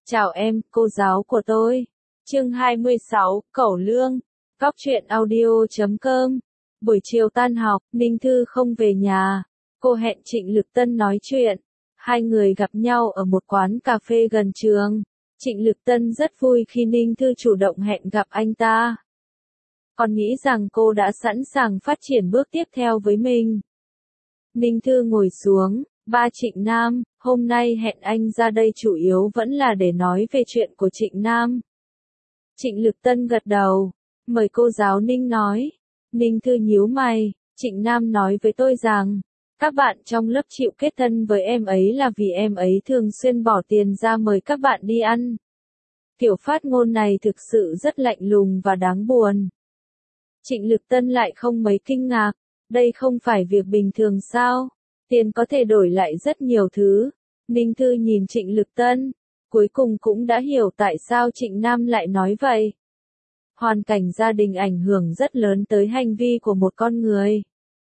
Chào em, cô giáo của tôi. Chương 26, Cẩu Lương. Góc truyện audio.com. Buổi chiều tan học, Ninh Thư không về nhà. Cô hẹn Trịnh Lực Tân nói chuyện. Hai người gặp nhau ở một quán cà phê gần trường. Trịnh Lực Tân rất vui khi Ninh Thư chủ động hẹn gặp anh ta. Còn nghĩ rằng cô đã sẵn sàng phát triển bước tiếp theo với mình. Ninh Thư ngồi xuống. Ba Trịnh Nam, hôm nay hẹn anh ra đây chủ yếu vẫn là để nói về chuyện của Trịnh Nam. Trịnh Lực Tân gật đầu. Mời cô giáo Ninh nói. Ninh Thư nhíu mày. Trịnh Nam nói với tôi rằng, các bạn trong lớp chịu kết thân với em ấy là vì em ấy thường xuyên bỏ tiền ra mời các bạn đi ăn. Kiểu phát ngôn này thực sự rất lạnh lùng và đáng buồn. Trịnh Lực Tân lại không mấy kinh ngạc. Đây không phải việc bình thường sao? Tiền có thể đổi lại rất nhiều thứ. Ninh Thư nhìn Trịnh Lực Tân, cuối cùng cũng đã hiểu tại sao Trịnh Nam lại nói vậy. Hoàn cảnh gia đình ảnh hưởng rất lớn tới hành vi của một con người.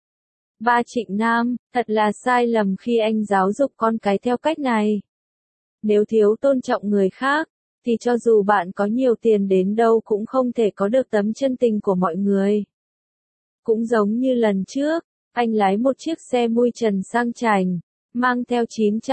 Ba Trịnh Nam, thật là sai lầm khi anh giáo dục con cái theo cách này. Nếu thiếu tôn trọng người khác, thì cho dù bạn có nhiều tiền đến đâu cũng không thể có được tấm chân tình của mọi người. Cũng giống như lần trước, anh lái một chiếc xe mui trần sang chảnh, mang theo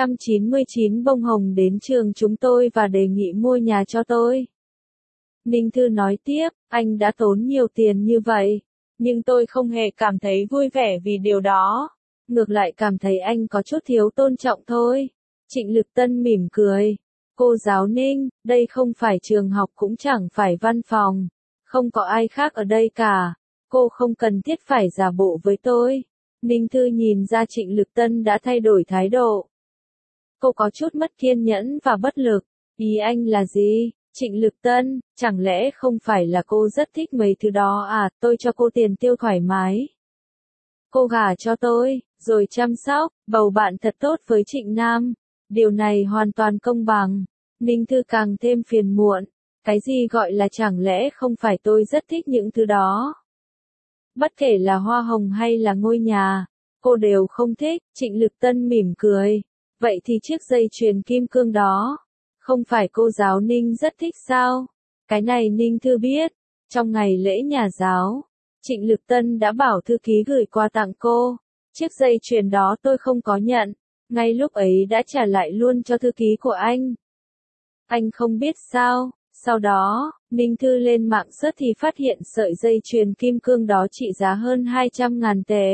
999 bông hồng đến trường chúng tôi và đề nghị mua nhà cho tôi. Ninh Thư nói tiếp, anh đã tốn nhiều tiền như vậy, nhưng tôi không hề cảm thấy vui vẻ vì điều đó. Ngược lại cảm thấy anh có chút thiếu tôn trọng thôi. Trịnh Lực Tân mỉm cười. Cô giáo Ninh, đây không phải trường học cũng chẳng phải văn phòng. Không có ai khác ở đây cả. Cô không cần thiết phải giả bộ với tôi. Ninh Thư nhìn ra Trịnh Lực Tân đã thay đổi thái độ. Cô có chút mất kiên nhẫn và bất lực. Ý anh là gì? Trịnh Lực Tân, chẳng lẽ không phải là cô rất thích mấy thứ đó à? Tôi cho cô tiền tiêu thoải mái. Cô gả cho tôi, rồi chăm sóc, bầu bạn thật tốt với Trịnh Nam. Điều này hoàn toàn công bằng. Ninh Thư càng thêm phiền muộn. Cái gì gọi là chẳng lẽ không phải tôi rất thích những thứ đó? Bất kể là hoa hồng hay là ngôi nhà, cô đều không thích. Trịnh Lực Tân mỉm cười. Vậy thì chiếc dây chuyền kim cương đó, không phải cô giáo Ninh rất thích sao? Cái này Ninh Thư biết. Trong ngày lễ nhà giáo, Trịnh Lực Tân đã bảo thư ký gửi quà tặng cô. Chiếc dây chuyền đó tôi không có nhận. Ngay lúc ấy đã trả lại luôn cho thư ký của anh. Anh không biết sao? Sau đó, Ninh Thư lên mạng search thì phát hiện sợi dây chuyền kim cương đó trị giá hơn 200.000 tệ.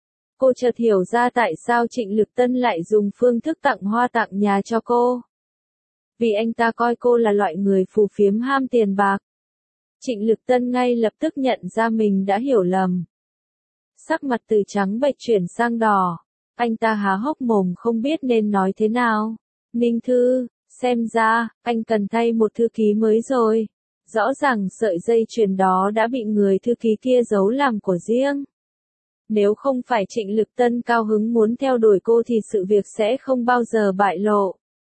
Cô chợt hiểu ra tại sao Trịnh Lực Tân lại dùng phương thức tặng hoa tặng nhà cho cô. Vì anh ta coi cô là loại người phù phiếm ham tiền bạc. Trịnh Lực Tân ngay lập tức nhận ra mình đã hiểu lầm. Sắc mặt từ trắng bệch chuyển sang đỏ. Anh ta há hốc mồm không biết nên nói thế nào. Ninh Thư, xem ra, anh cần thay một thư ký mới rồi. Rõ ràng sợi dây chuyền đó đã bị người thư ký kia giấu làm của riêng. Nếu không phải Trịnh Lực Tân cao hứng muốn theo đuổi cô thì sự việc sẽ không bao giờ bại lộ.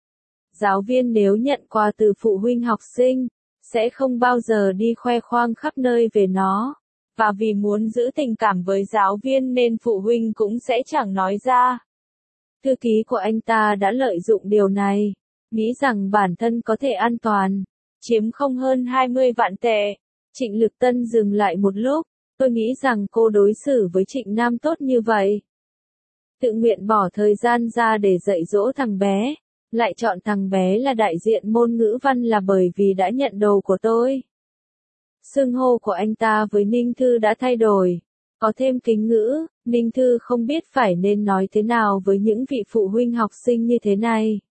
Giáo viên nếu nhận quà từ phụ huynh học sinh, sẽ không bao giờ đi khoe khoang khắp nơi về nó. Và vì muốn giữ tình cảm với giáo viên nên phụ huynh cũng sẽ chẳng nói ra. Thư ký của anh ta đã lợi dụng điều này, nghĩ rằng bản thân có thể an toàn, chiếm không hơn 20 vạn tệ. Trịnh Lực Tân dừng lại một lúc, tôi nghĩ rằng cô đối xử với Trịnh Nam tốt như vậy. Tự nguyện bỏ thời gian ra để dạy dỗ thằng bé, lại chọn thằng bé là đại diện môn ngữ văn là bởi vì đã nhận đồ của tôi. Xưng hô của anh ta với Ninh Thư đã thay đổi, có thêm kính ngữ. Ninh Thư không biết phải nên nói thế nào với những vị phụ huynh học sinh như thế này.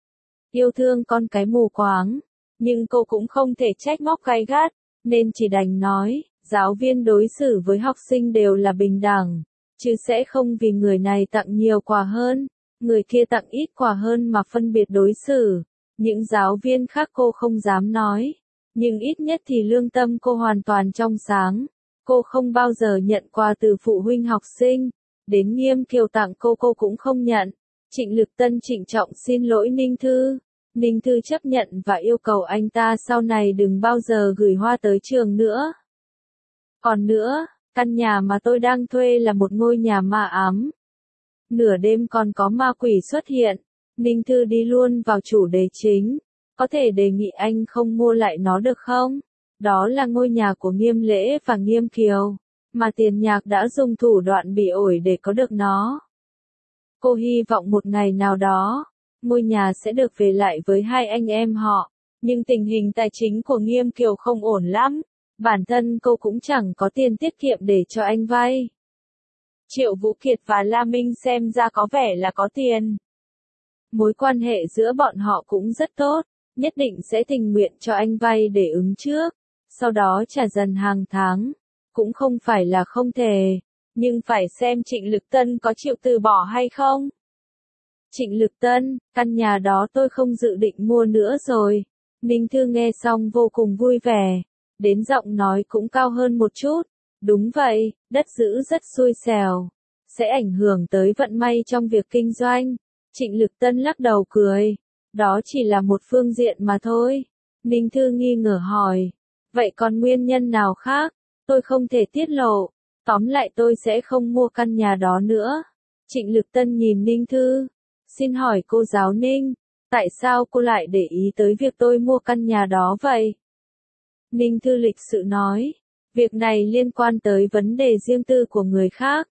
Yêu thương con cái mù quáng, nhưng cô cũng không thể trách móc gay gắt, nên chỉ đành nói, giáo viên đối xử với học sinh đều là bình đẳng, chứ sẽ không vì người này tặng nhiều quà hơn, người kia tặng ít quà hơn mà phân biệt đối xử. Những giáo viên khác cô không dám nói, nhưng ít nhất thì lương tâm cô hoàn toàn trong sáng. Cô không bao giờ nhận quà từ phụ huynh học sinh, đến Nghiêm Kiều tặng cô cũng không nhận. Trịnh Lực Tân trịnh trọng xin lỗi Ninh Thư. Ninh Thư chấp nhận và yêu cầu anh ta sau này đừng bao giờ gửi hoa tới trường nữa. Còn nữa, căn nhà mà tôi đang thuê là một ngôi nhà ma ám. Nửa đêm còn có ma quỷ xuất hiện. Ninh Thư đi luôn vào chủ đề chính. Có thể đề nghị anh không mua lại nó được không? Đó là ngôi nhà của Nghiêm Lễ và Nghiêm Kiều, mà Tiền Nhạc đã dùng thủ đoạn bị ổi để có được nó. Cô hy vọng một ngày nào đó, ngôi nhà sẽ được về lại với hai anh em họ, nhưng tình hình tài chính của Nghiêm Kiều không ổn lắm, bản thân cô cũng chẳng có tiền tiết kiệm để cho anh vay. Triệu Vũ Kiệt và La Minh xem ra có vẻ là có tiền. Mối quan hệ giữa bọn họ cũng rất tốt, nhất định sẽ tình nguyện cho anh vay để ứng trước, sau đó trả dần hàng tháng, cũng không phải là không thể, nhưng phải xem Trịnh Lực Tân có chịu từ bỏ hay không. Trịnh Lực Tân, căn nhà đó tôi không dự định mua nữa rồi. Ninh Thư nghe xong vô cùng vui vẻ, đến giọng nói cũng cao hơn một chút. Đúng vậy, đất giữ rất xui xẻo, sẽ ảnh hưởng tới vận may trong việc kinh doanh. Trịnh Lực Tân lắc đầu cười, đó chỉ là một phương diện mà thôi. Ninh Thư nghi ngờ hỏi, vậy còn nguyên nhân nào khác? Tôi không thể tiết lộ, tóm lại tôi sẽ không mua căn nhà đó nữa. Trịnh Lực Tân nhìn Ninh Thư, xin hỏi cô giáo Ninh, tại sao cô lại để ý tới việc tôi mua căn nhà đó vậy? Ninh Thư lịch sự nói, việc này liên quan tới vấn đề riêng tư của người khác.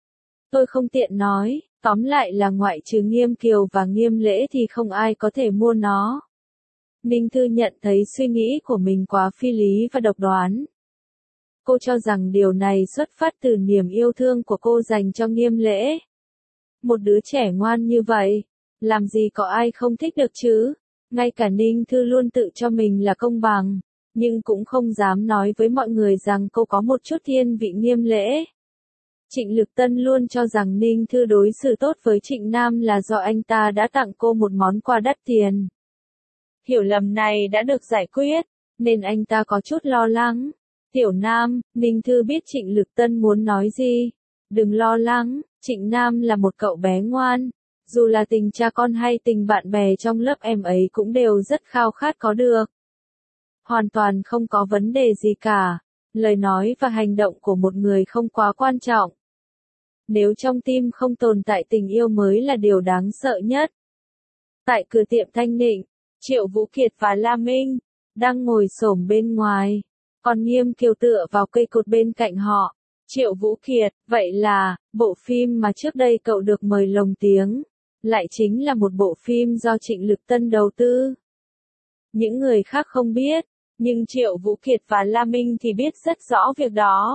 Tôi không tiện nói, tóm lại là ngoại trừ Nghiêm Kiều và Nghiêm Lễ thì không ai có thể mua nó. Ninh Thư nhận thấy suy nghĩ của mình quá phi lý và độc đoán. Cô cho rằng điều này xuất phát từ niềm yêu thương của cô dành cho Nghiêm Lễ. Một đứa trẻ ngoan như vậy, làm gì có ai không thích được chứ? Ngay cả Ninh Thư luôn tự cho mình là công bằng, nhưng cũng không dám nói với mọi người rằng cô có một chút thiên vị Nghiêm Lễ. Trịnh Lực Tân luôn cho rằng Ninh Thư đối xử tốt với Trịnh Nam là do anh ta đã tặng cô một món quà đắt tiền. Hiểu lầm này đã được giải quyết, nên anh ta có chút lo lắng. Tiểu Nam, Ninh Thư biết Trịnh Lực Tân muốn nói gì. Đừng lo lắng, Trịnh Nam là một cậu bé ngoan. Dù là tình cha con hay tình bạn bè trong lớp em ấy cũng đều rất khao khát có được. Hoàn toàn không có vấn đề gì cả. Lời nói và hành động của một người không quá quan trọng. Nếu trong tim không tồn tại tình yêu mới là điều đáng sợ nhất. Tại cửa tiệm Thanh Nịnh, Triệu Vũ Kiệt và La Minh đang ngồi xổm bên ngoài, còn Nghiêm Kiều tựa vào cây cột bên cạnh họ. Triệu Vũ Kiệt, vậy là, bộ phim mà trước đây cậu được mời lồng tiếng, lại chính là một bộ phim do Trịnh Lực Tân đầu tư. Những người khác không biết, nhưng Triệu Vũ Kiệt và La Minh thì biết rất rõ việc đó.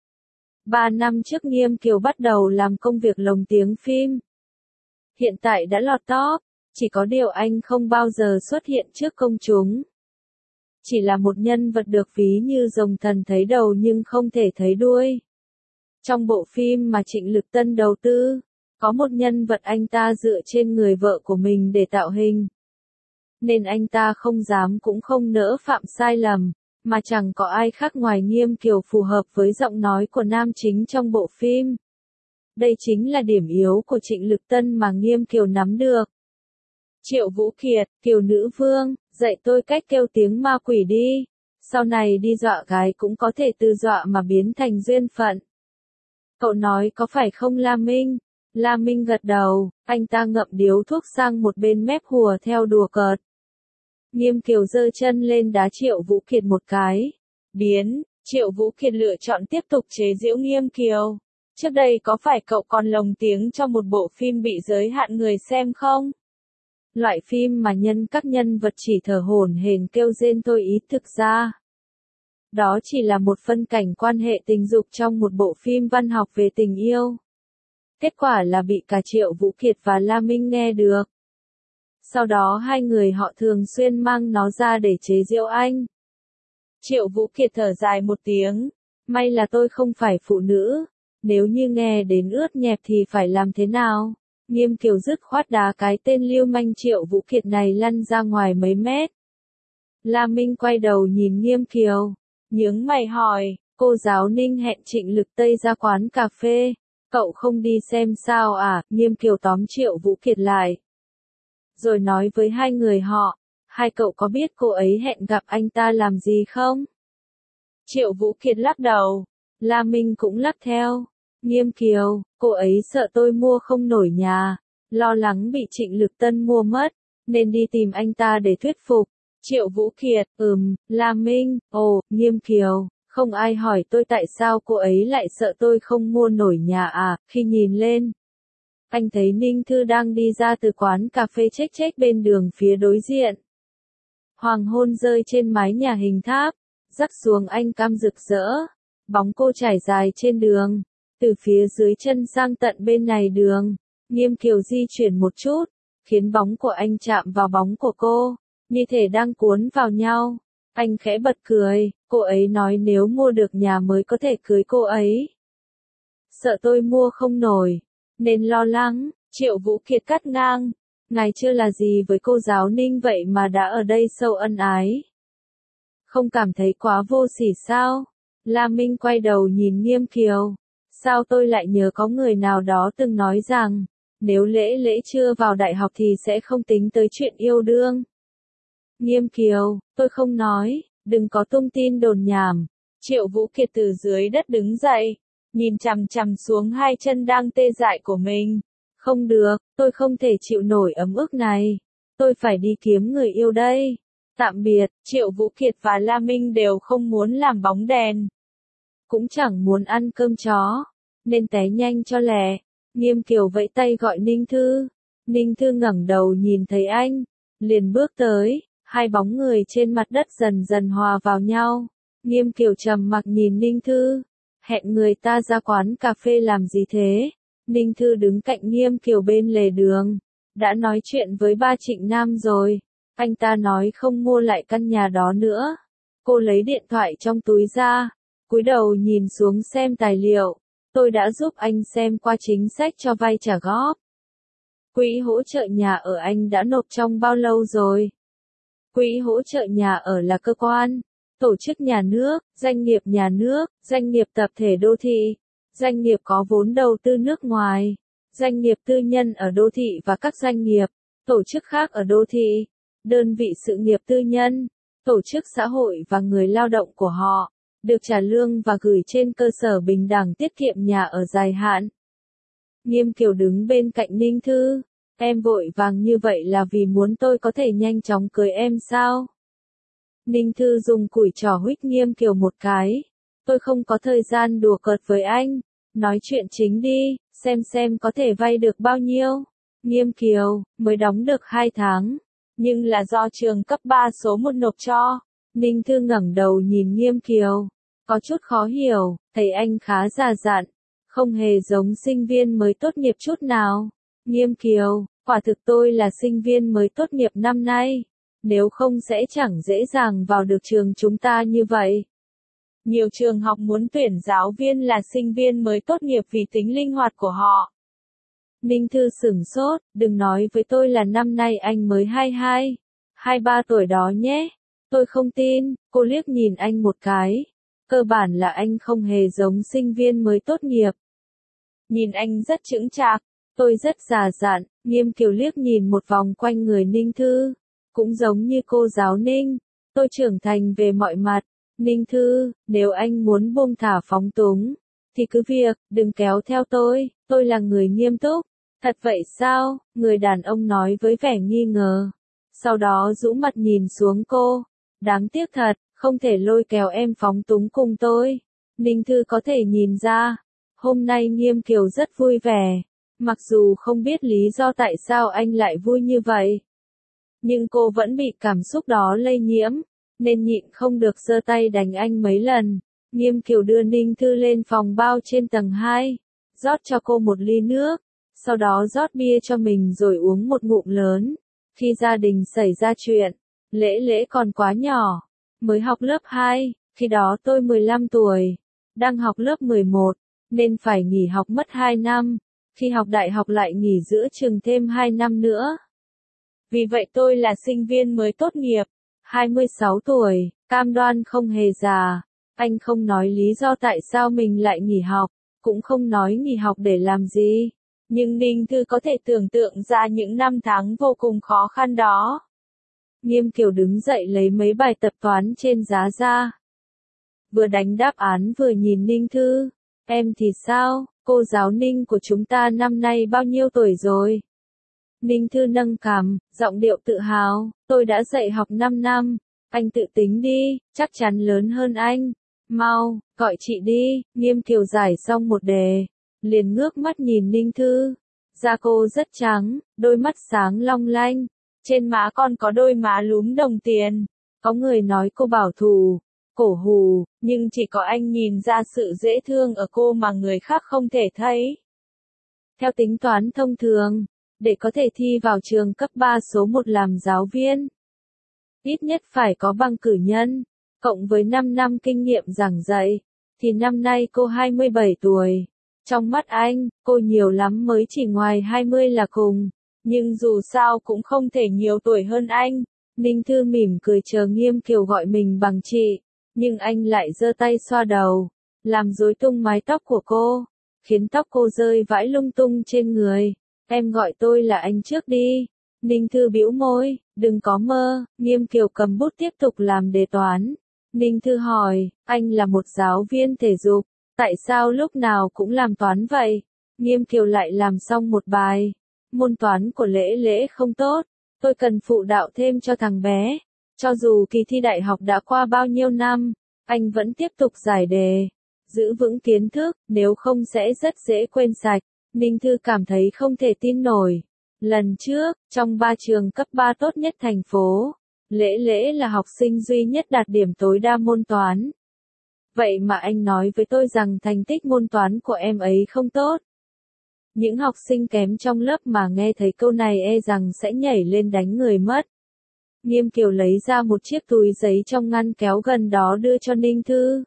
3 năm trước Nghiêm Kiều bắt đầu làm công việc lồng tiếng phim. Hiện tại đã lọt top, chỉ có điều anh không bao giờ xuất hiện trước công chúng. Chỉ là một nhân vật được ví như rồng thần thấy đầu nhưng không thể thấy đuôi. Trong bộ phim mà Trịnh Lực Tân đầu tư, có một nhân vật anh ta dựa trên người vợ của mình để tạo hình. Nên anh ta không dám cũng không nỡ phạm sai lầm, mà chẳng có ai khác ngoài Nghiêm Kiều phù hợp với giọng nói của nam chính trong bộ phim. Đây chính là điểm yếu của Trịnh Lực Tân mà Nghiêm Kiều nắm được. Triệu Vũ Kiệt, Kiều nữ vương, dạy tôi cách kêu tiếng ma quỷ đi. Sau này đi dọa gái cũng có thể từ dọa mà biến thành duyên phận. Cậu nói có phải không La Minh? La Minh gật đầu, anh ta ngậm điếu thuốc sang một bên mép hùa theo đùa cợt. Nghiêm Kiều giơ chân lên đá Triệu Vũ Kiệt một cái. Biến, Triệu Vũ Kiệt lựa chọn tiếp tục chế giễu Nghiêm Kiều. Trước đây có phải cậu còn lồng tiếng cho một bộ phim bị giới hạn người xem không? Loại phim mà các nhân vật chỉ thở hổn hển kêu rên thôi ý, thực ra đó chỉ là một phân cảnh quan hệ tình dục trong một bộ phim văn học về tình yêu. Kết quả là bị cả Triệu Vũ Kiệt và La Minh nghe được. Sau đó hai người họ thường xuyên mang nó ra để chế giễu anh. Triệu Vũ Kiệt thở dài một tiếng. May là tôi không phải phụ nữ. Nếu như nghe đến ướt nhẹp thì phải làm thế nào? Nghiêm Kiều dứt khoát đá cái tên lưu manh Triệu Vũ Kiệt này lăn ra ngoài mấy mét. La Minh quay đầu nhìn Nghiêm Kiều. Nhướng mày hỏi, cô giáo Ninh hẹn Trịnh Lực Tây ra quán cà phê. Cậu không đi xem sao à? Nghiêm Kiều tóm Triệu Vũ Kiệt lại. Rồi nói với hai người họ, hai cậu có biết cô ấy hẹn gặp anh ta làm gì không? Triệu Vũ Kiệt lắc đầu, La Minh cũng lắc theo. Nghiêm Kiều, cô ấy sợ tôi mua không nổi nhà, lo lắng bị Trịnh Lực Tân mua mất, nên đi tìm anh ta để thuyết phục. Triệu Vũ Kiệt, La Minh, ồ, Nghiêm Kiều, không ai hỏi tôi tại sao cô ấy lại sợ tôi không mua nổi nhà à, khi nhìn lên. Anh thấy Ninh Thư đang đi ra từ quán cà phê chếch chếch bên đường phía đối diện. Hoàng hôn rơi trên mái nhà hình tháp, rắc xuống anh cam rực rỡ. Bóng cô trải dài trên đường, từ phía dưới chân sang tận bên này đường. Nghiêm Kiều di chuyển một chút, khiến bóng của anh chạm vào bóng của cô, như thể đang cuốn vào nhau. Anh khẽ bật cười, cô ấy nói nếu mua được nhà mới có thể cưới cô ấy. Sợ tôi mua không nổi, nên lo lắng. Triệu Vũ Kiệt cắt ngang, ngài chưa là gì với cô giáo Ninh vậy mà đã ở đây sâu ân ái. Không cảm thấy quá vô sỉ sao? La Minh quay đầu nhìn Nghiêm Kiều. Sao tôi lại nhớ có người nào đó từng nói rằng, nếu Lễ chưa vào đại học thì sẽ không tính tới chuyện yêu đương. Nghiêm Kiều, tôi không nói, đừng có tung tin đồn nhảm. Triệu Vũ Kiệt từ dưới đất đứng dậy, nhìn chằm chằm xuống hai chân đang tê dại của mình. Không được, tôi không thể chịu nổi ấm ức này. Tôi phải đi kiếm người yêu đây. Tạm biệt, Triệu Vũ Kiệt và La Minh đều không muốn làm bóng đèn. Cũng chẳng muốn ăn cơm chó, nên té nhanh cho lẹ. Nghiêm Kiều vẫy tay gọi Ninh Thư. Ninh Thư ngẩng đầu nhìn thấy anh, liền bước tới, hai bóng người trên mặt đất dần dần hòa vào nhau. Nghiêm Kiều trầm mặc nhìn Ninh Thư. Hẹn người ta ra quán cà phê làm gì thế? Ninh Thư đứng cạnh Nghiêm Kiều bên lề đường. Đã nói chuyện với ba Trịnh Nam rồi. Anh ta nói không mua lại căn nhà đó nữa. Cô lấy điện thoại trong túi ra, cúi đầu nhìn xuống xem tài liệu. Tôi đã giúp anh xem qua chính sách cho vay trả góp. Quỹ hỗ trợ nhà ở anh đã nộp trong bao lâu rồi? Quỹ hỗ trợ nhà ở là cơ quan, tổ chức nhà nước, doanh nghiệp tập thể đô thị, doanh nghiệp có vốn đầu tư nước ngoài, doanh nghiệp tư nhân ở đô thị và các doanh nghiệp, tổ chức khác ở đô thị, đơn vị sự nghiệp tư nhân, tổ chức xã hội và người lao động của họ, được trả lương và gửi trên cơ sở bình đẳng tiết kiệm nhà ở dài hạn. Nghiêm Kiều đứng bên cạnh Ninh Thư. Em vội vàng như vậy là vì muốn tôi có thể nhanh chóng cưới em sao? Ninh Thư dùng củi trò huých Nghiêm Kiều một cái. Tôi không có thời gian đùa cợt với anh. Nói chuyện chính đi, xem có thể vay được bao nhiêu. Nghiêm Kiều, mới đóng được 2 tháng. Nhưng là do trường cấp 3 số 1 nộp cho. Ninh Thư ngẩng đầu nhìn Nghiêm Kiều. Có chút khó hiểu, thấy anh khá già dặn. Không hề giống sinh viên mới tốt nghiệp chút nào. Nghiêm Kiều, quả thực tôi là sinh viên mới tốt nghiệp năm nay. Nếu không sẽ chẳng dễ dàng vào được trường chúng ta như vậy. Nhiều trường học muốn tuyển giáo viên là sinh viên mới tốt nghiệp vì tính linh hoạt của họ. Ninh Thư sửng sốt, đừng nói với tôi là năm nay anh mới 22, 23 tuổi đó nhé. Tôi không tin, cô liếc nhìn anh một cái. Cơ bản là anh không hề giống sinh viên mới tốt nghiệp. Nhìn anh rất chững chạc. Tôi rất già dặn. Nghiêm Kiều liếc nhìn một vòng quanh người Ninh Thư. Cũng giống như cô giáo Ninh. Tôi trưởng thành về mọi mặt. Ninh Thư, nếu anh muốn buông thả phóng túng, thì cứ việc, đừng kéo theo tôi là người nghiêm túc. Thật vậy sao? Người đàn ông nói với vẻ nghi ngờ. Sau đó rũ mặt nhìn xuống cô. Đáng tiếc thật, không thể lôi kéo em phóng túng cùng tôi. Ninh Thư có thể nhìn ra. Hôm nay Nghiêm Kiều rất vui vẻ. Mặc dù không biết lý do tại sao anh lại vui như vậy. Nhưng cô vẫn bị cảm xúc đó lây nhiễm, nên nhịn không được giơ tay đánh anh mấy lần. Nghiêm Kiều đưa Ninh Thư lên phòng bao trên tầng 2, rót cho cô một ly nước, sau đó rót bia cho mình rồi uống một ngụm lớn. Khi gia đình xảy ra chuyện, Lễ còn quá nhỏ, mới học lớp 2, khi đó tôi 15 tuổi, đang học lớp 11, nên phải nghỉ học mất 2 năm. Khi học đại học lại nghỉ giữa chừng thêm 2 năm nữa. Vì vậy tôi là sinh viên mới tốt nghiệp, 26 tuổi, cam đoan không hề già. Anh không nói lý do tại sao mình lại nghỉ học, cũng không nói nghỉ học để làm gì. Nhưng Ninh Thư có thể tưởng tượng ra những năm tháng vô cùng khó khăn đó. Nghiêm Kiều đứng dậy lấy mấy bài tập toán trên giá ra. Vừa đánh đáp án vừa nhìn Ninh Thư. Em thì sao? Cô giáo Ninh của chúng ta năm nay bao nhiêu tuổi rồi? Ninh Thư nâng cằm, giọng điệu tự hào, tôi đã dạy học 5 năm, anh tự tính đi, chắc chắn lớn hơn anh. Mau, gọi chị đi, Nghiêm Kiều giải xong một đề, liền ngước mắt nhìn Ninh Thư. Da cô rất trắng, đôi mắt sáng long lanh, trên má còn có đôi má lúm đồng tiền. Có người nói cô bảo thủ, cổ hù, nhưng chỉ có anh nhìn ra sự dễ thương ở cô mà người khác không thể thấy. Theo tính toán thông thường, để có thể thi vào trường cấp 3 số 1 làm giáo viên, ít nhất phải có bằng cử nhân, cộng với 5 năm kinh nghiệm giảng dạy, thì năm nay cô 27 tuổi. Trong mắt anh, cô nhiều lắm mới chỉ ngoài 20 là cùng, nhưng dù sao cũng không thể nhiều tuổi hơn anh. Ninh Thư mỉm cười chờ Nghiêm Kiều gọi mình bằng chị, nhưng anh lại giơ tay xoa đầu, làm rối tung mái tóc của cô, khiến tóc cô rơi vãi lung tung trên người. Em gọi tôi là anh trước đi. Ninh Thư bĩu môi, đừng có mơ. Nghiêm Kiều cầm bút tiếp tục làm đề toán. Ninh Thư hỏi, anh là một giáo viên thể dục, tại sao lúc nào cũng làm toán vậy? Nghiêm Kiều lại làm xong một bài. Môn toán của Lễ Lễ không tốt, tôi cần phụ đạo thêm cho thằng bé. Cho dù kỳ thi đại học đã qua bao nhiêu năm, anh vẫn tiếp tục giải đề. Giữ vững kiến thức, nếu không sẽ rất dễ quên sạch. Ninh Thư cảm thấy không thể tin nổi. Lần trước, trong 3 trường cấp 3 tốt nhất thành phố, Lễ Lễ là học sinh duy nhất đạt điểm tối đa môn toán. Vậy mà anh nói với tôi rằng thành tích môn toán của em ấy không tốt. Những học sinh kém trong lớp mà nghe thấy câu này e rằng sẽ nhảy lên đánh người mất. Nghiêm Kiều lấy ra một chiếc túi giấy trong ngăn kéo gần đó đưa cho Ninh Thư.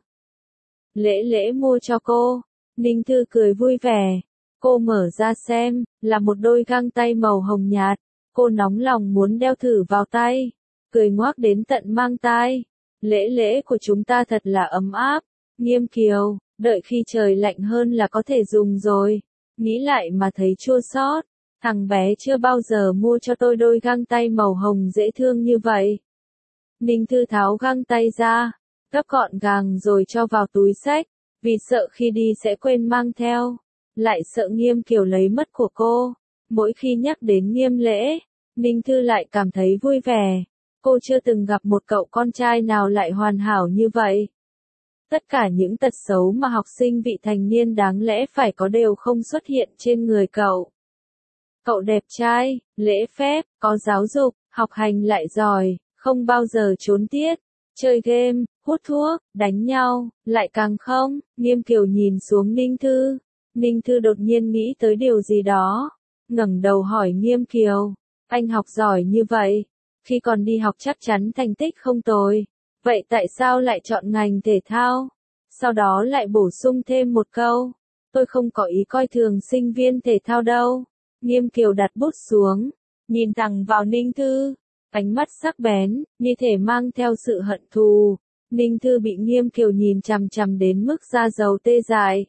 Lễ Lễ mua cho cô. Ninh Thư cười vui vẻ. Cô mở ra xem, là một đôi găng tay màu hồng nhạt. Cô nóng lòng muốn đeo thử vào tay, cười ngoác đến tận mang tai. Lễ Lễ của chúng ta thật là ấm áp. Nghiêm Kiều, đợi khi trời lạnh hơn là có thể dùng rồi. Nghĩ lại mà thấy chua xót. Thằng bé chưa bao giờ mua cho tôi đôi găng tay màu hồng dễ thương như vậy. Ninh Thư tháo găng tay ra, gấp gọn gàng rồi cho vào túi xách, vì sợ khi đi sẽ quên mang theo, lại sợ Nghiêm Kiều lấy mất của cô. Mỗi khi nhắc đến Nghiêm Lễ, Ninh Thư lại cảm thấy vui vẻ. Cô chưa từng gặp một cậu con trai nào lại hoàn hảo như vậy. Tất cả những tật xấu mà học sinh vị thành niên đáng lẽ phải có đều không xuất hiện trên người cậu. Cậu đẹp trai, lễ phép, có giáo dục, học hành lại giỏi, không bao giờ trốn tiết, chơi game, hút thuốc, đánh nhau, lại càng không. Nghiêm Kiều nhìn xuống Ninh Thư. Ninh Thư đột nhiên nghĩ tới điều gì đó, ngẩng đầu hỏi Nghiêm Kiều, anh học giỏi như vậy, khi còn đi học chắc chắn thành tích không tồi, vậy tại sao lại chọn ngành thể thao? Sau đó lại bổ sung thêm một câu, tôi không có ý coi thường sinh viên thể thao đâu. Nghiêm Kiều đặt bút xuống, nhìn thẳng vào Ninh Thư, ánh mắt sắc bén, như thể mang theo sự hận thù. Ninh Thư bị Nghiêm Kiều nhìn chằm chằm đến mức da dầu tê dại.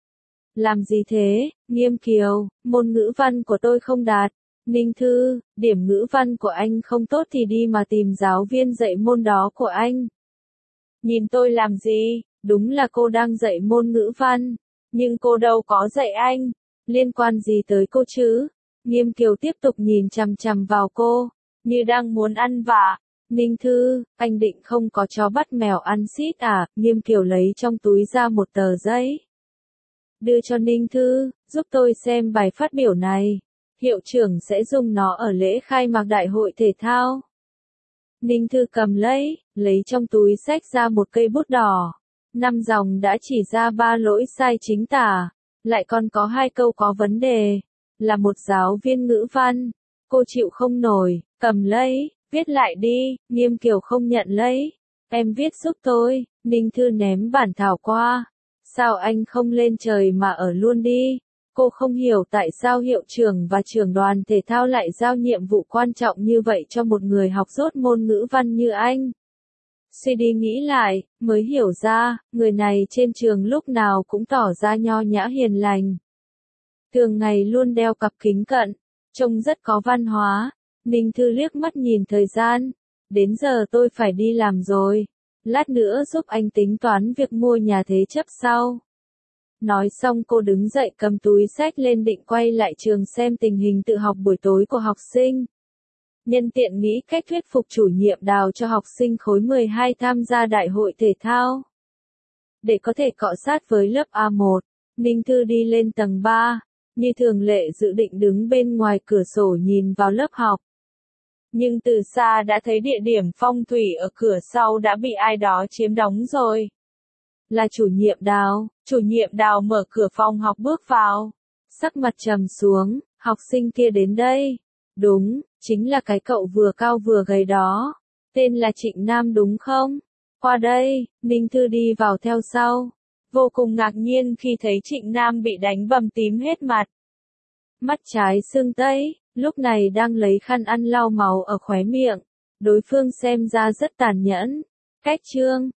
Làm gì thế, Nghiêm Kiều, môn ngữ văn của tôi không đạt. Ninh Thư, điểm ngữ văn của anh không tốt thì đi mà tìm giáo viên dạy môn đó của anh. Nhìn tôi làm gì, đúng là cô đang dạy môn ngữ văn, nhưng cô đâu có dạy anh, liên quan gì tới cô chứ? Nghiêm Kiều tiếp tục nhìn chằm chằm vào cô, như đang muốn ăn vạ. Ninh Thư, anh định không có chó bắt mèo ăn xít à? Nghiêm Kiều lấy trong túi ra một tờ giấy, đưa cho Ninh Thư, giúp tôi xem bài phát biểu này. Hiệu trưởng sẽ dùng nó ở lễ khai mạc đại hội thể thao. Ninh Thư cầm lấy trong túi xách ra một cây bút đỏ. 5 dòng đã chỉ ra 3 lỗi sai chính tả, lại còn có 2 câu có vấn đề. Là một giáo viên ngữ văn, cô chịu không nổi, cầm viết lại đi. Nghiêm Kiều không nhận lấy. Em viết giúp tôi. Ninh Thư ném bản thảo qua. Sao anh không lên trời mà ở luôn đi? Cô không hiểu tại sao hiệu trưởng và trưởng đoàn thể thao lại giao nhiệm vụ quan trọng như vậy cho một người học dốt môn ngữ văn như anh. Suy đi nghĩ lại, mới hiểu ra, người này trên trường lúc nào cũng tỏ ra nho nhã hiền lành. Thường ngày luôn đeo cặp kính cận, trông rất có văn hóa. Ninh Thư liếc mắt nhìn thời gian. Đến giờ tôi phải đi làm rồi. Lát nữa giúp anh tính toán việc mua nhà thế chấp sau. Nói xong cô đứng dậy cầm túi xách lên định quay lại trường xem tình hình tự học buổi tối của học sinh. Nhân tiện nghĩ cách thuyết phục chủ nhiệm Đào cho học sinh khối 12 tham gia đại hội thể thao. Để có thể cọ sát với lớp A1, Ninh Thư đi lên tầng 3, như thường lệ dự định đứng bên ngoài cửa sổ nhìn vào lớp học. Nhưng từ xa đã thấy địa điểm phong thủy ở cửa sau đã bị ai đó chiếm đóng rồi. Là chủ nhiệm Đào mở cửa phòng học bước vào. Sắc mặt trầm xuống, học sinh kia đến đây. Đúng, chính là cái cậu vừa cao vừa gầy đó. Tên là Trịnh Nam đúng không? Qua đây, Ninh Thư đi vào theo sau. Vô cùng ngạc nhiên khi thấy Trịnh Nam bị đánh bầm tím hết mặt. Mắt trái sưng tấy, lúc này đang lấy khăn ăn lau máu ở khóe miệng. Đối phương xem ra rất tàn nhẫn. Cách trương,